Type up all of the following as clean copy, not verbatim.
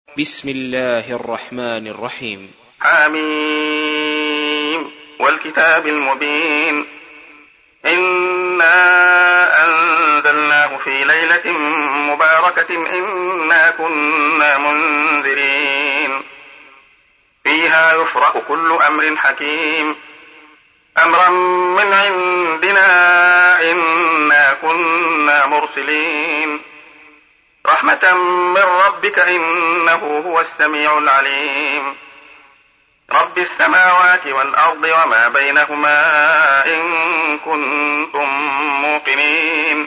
بسم الله الرحمن الرحيم. حميم والكتاب المبين. إنا أنزلناه في ليلة مباركة إنا كنا منذرين فيها يفرق كل أمر حكيم أمرا من عندنا إنا كنا مرسلين رحمة من ربك إنه هو السميع العليم رب السماوات والأرض وما بينهما إن كنتم موقنين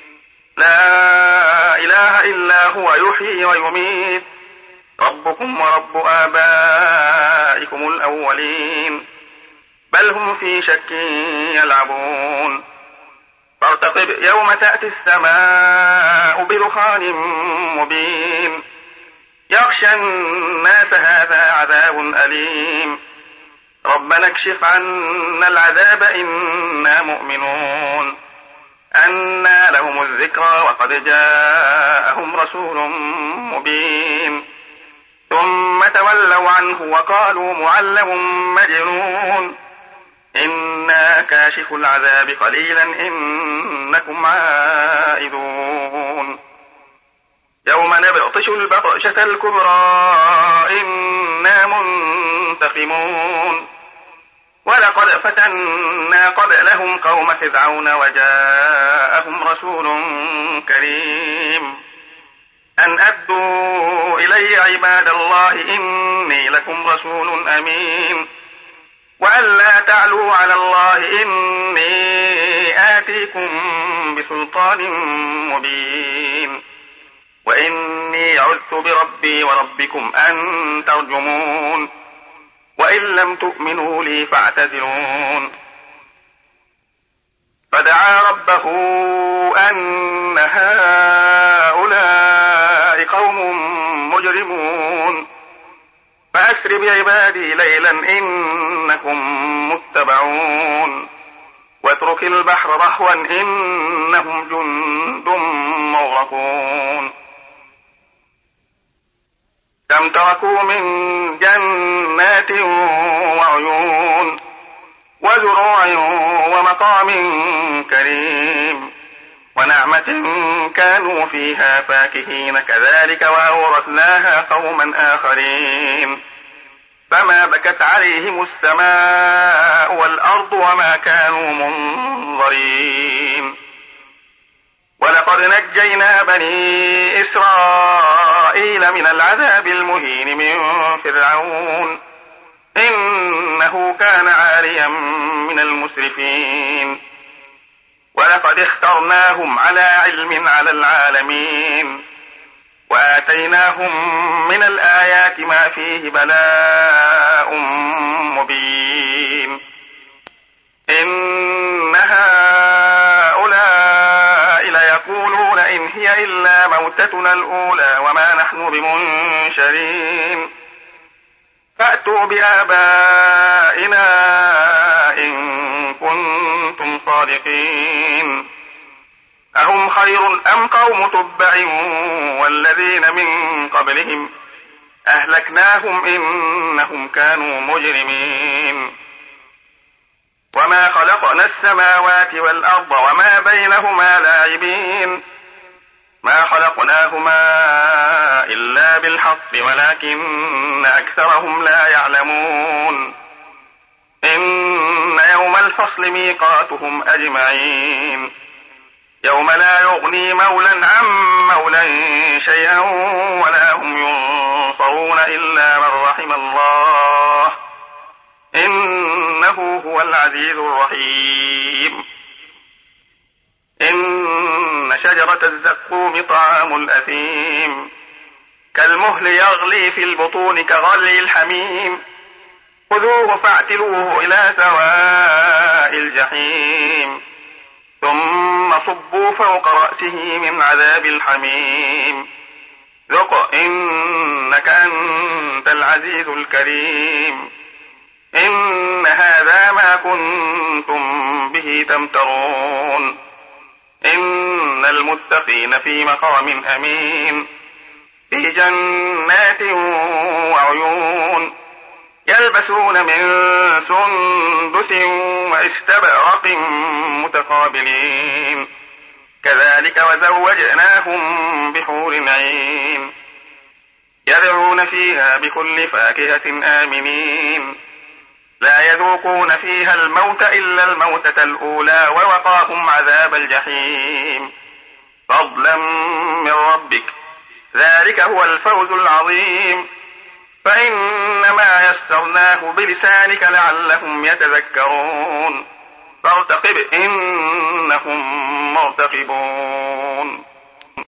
لا إله إلا هو يحيي ويميت ربكم ورب آبائكم الأولين بل هم في شك يلعبون فارتقب يوم تأتي السماء بدخان مبين يغشى الناس هذا عذاب أليم ربنا اكشف عنا العذاب إنا مؤمنون أنى لهم الذكرى وقد جاءهم رسول مبين ثم تولوا عنه وقالوا معلم مجنون إنا كاشف العذاب قليلا إنكم عائدون يوم نبطش البطشة الكبرى إنا منتقمون ولقد فتنا قبلهم قوم فرعون وجاءهم رسول كريم أن أدوا إلي عباد الله إني لكم رسول أمين وأن لا تعلوا على الله إني آتيكم بسلطان مبين وإني عذت بربي وربكم أن ترجمون وإن لم تؤمنوا لي فاعتزلون فدعا ربه أن هؤلاء قوم مجرمون فأسر بعبادي ليلا إنكم متبعون واترك البحر رهوا إنهم جند مغرقون كم تركوا من جنات وعيون وزروع ومقام كريم ونعمة كانوا فيها فاكهين كذلك وأورثناها قوما آخرين فما بكت عليهم السماء والأرض وما كانوا منظرين ولقد نجينا بني إسرائيل من العذاب المهين من فرعون إنه كان عاليا من المسرفين ولقد اخترناهم على علم على العالمين وآتيناهم من الآيات ما فيه بلاء مبين إن هؤلاء ليقولون إن هي إلا موتتنا الأولى وما نحن بمنشرين فأتوا بآبائنا إن كنتم صادقين أهم خير أم قوم تبع والذين من قبلهم أهلكناهم إنهم كانوا مجرمين وما خلقنا السماوات والأرض وما بينهما لاعبين ما خلقناهما إلا بالحق ولكن أكثرهم لا يعلمون إن يوم الفصل ميقاتهم أجمعين يوم لا يغني مولى عن مولى شيئا ولا هم ينصرون إلا من رحم الله إنه هو العزيز الرحيم إن شجرة الزقوم طعام الأثيم كالمهل يغلي في البطون كغلي الحميم خذوه فاعتلوه إلى سواء الجحيم ثم صبوا فوق رأسه من عذاب الحميم ذق إنك أنت العزيز الكريم إن هذا ما كنتم به تمترون إن المتقين في مقام أمين في جنات وعيون يلبسون من سندس واستبرق متقابلين كذلك وزوجناهم بحور عين يدعون فيها بكل فاكهة آمنين لا يذوقون فيها الموت إلا الموتة الأولى ووقاهم عذاب الجحيم فضلا من ربك ذلك هو الفوز العظيم فإنما يسرناه بلسانك لعلهم يتذكرون فارتقب إنهم مرتقبون